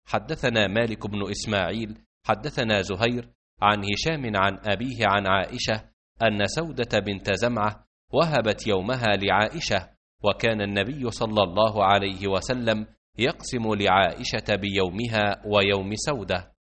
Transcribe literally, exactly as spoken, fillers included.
حدثنا مالك بن إسماعيل حدثنا زهير عن هشام عن أبيه عن عائشة أن سودة بنت زمعة وهبت يومها لعائشة، وكان النبي صلى الله عليه وسلم يقسم لعائشة بيومها ويوم سودة.